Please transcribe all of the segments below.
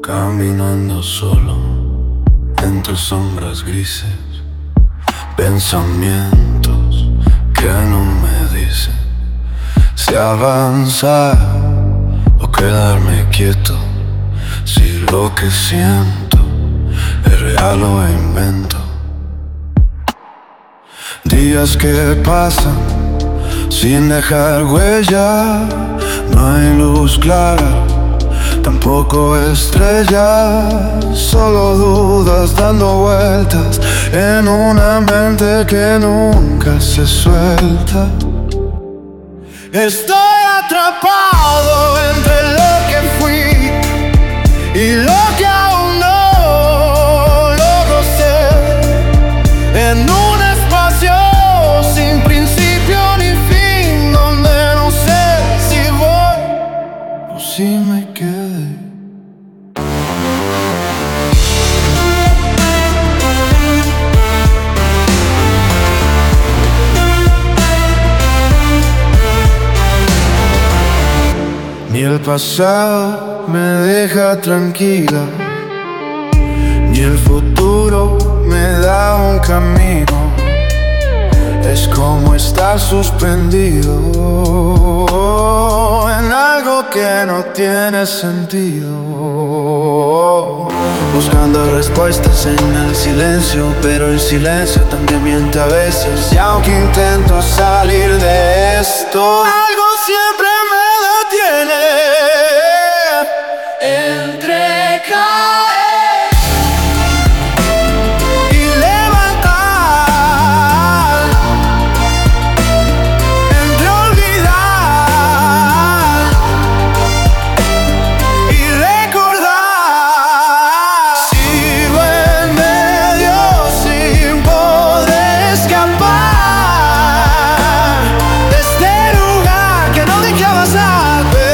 Caminando solo entre sombras grises, pensamientos que no me dicen si avanzar o quedarme quieto, si lo que siento es real o invento. Días que pasan sin dejar huella, no hay luz clara, tampoco estrellas, solo dudas dando vueltas en una mente que nunca se suelta. Estoy atrapado entre lo que fui y lo que aún no logro ser, en un espacio sin principio ni fin, donde no sé si voy o si me quedé. Ni el pasado me deja tranquila, ni el futuro me da un camino. Es como estar suspendido en algo que no tiene sentido, buscando respuestas en el silencio, pero el silencio también miente a veces. Y aunque intento salir de esto, algo siempre me detiene. Entre caer y levantar, entre olvidar y recordar, sigo en medio sin poder escapar de este lugar que no dejé avanzar.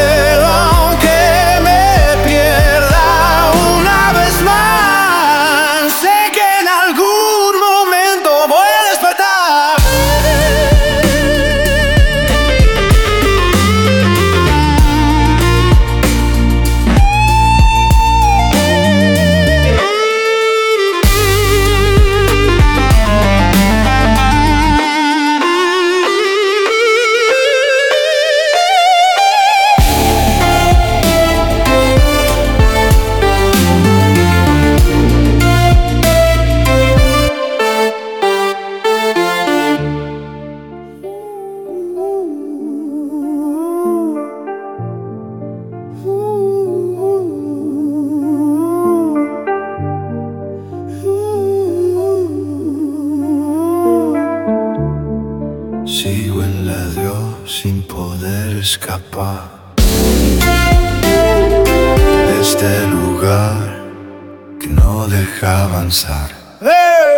Sigo en la de Dios sin poder escapar de este lugar que no deja avanzar.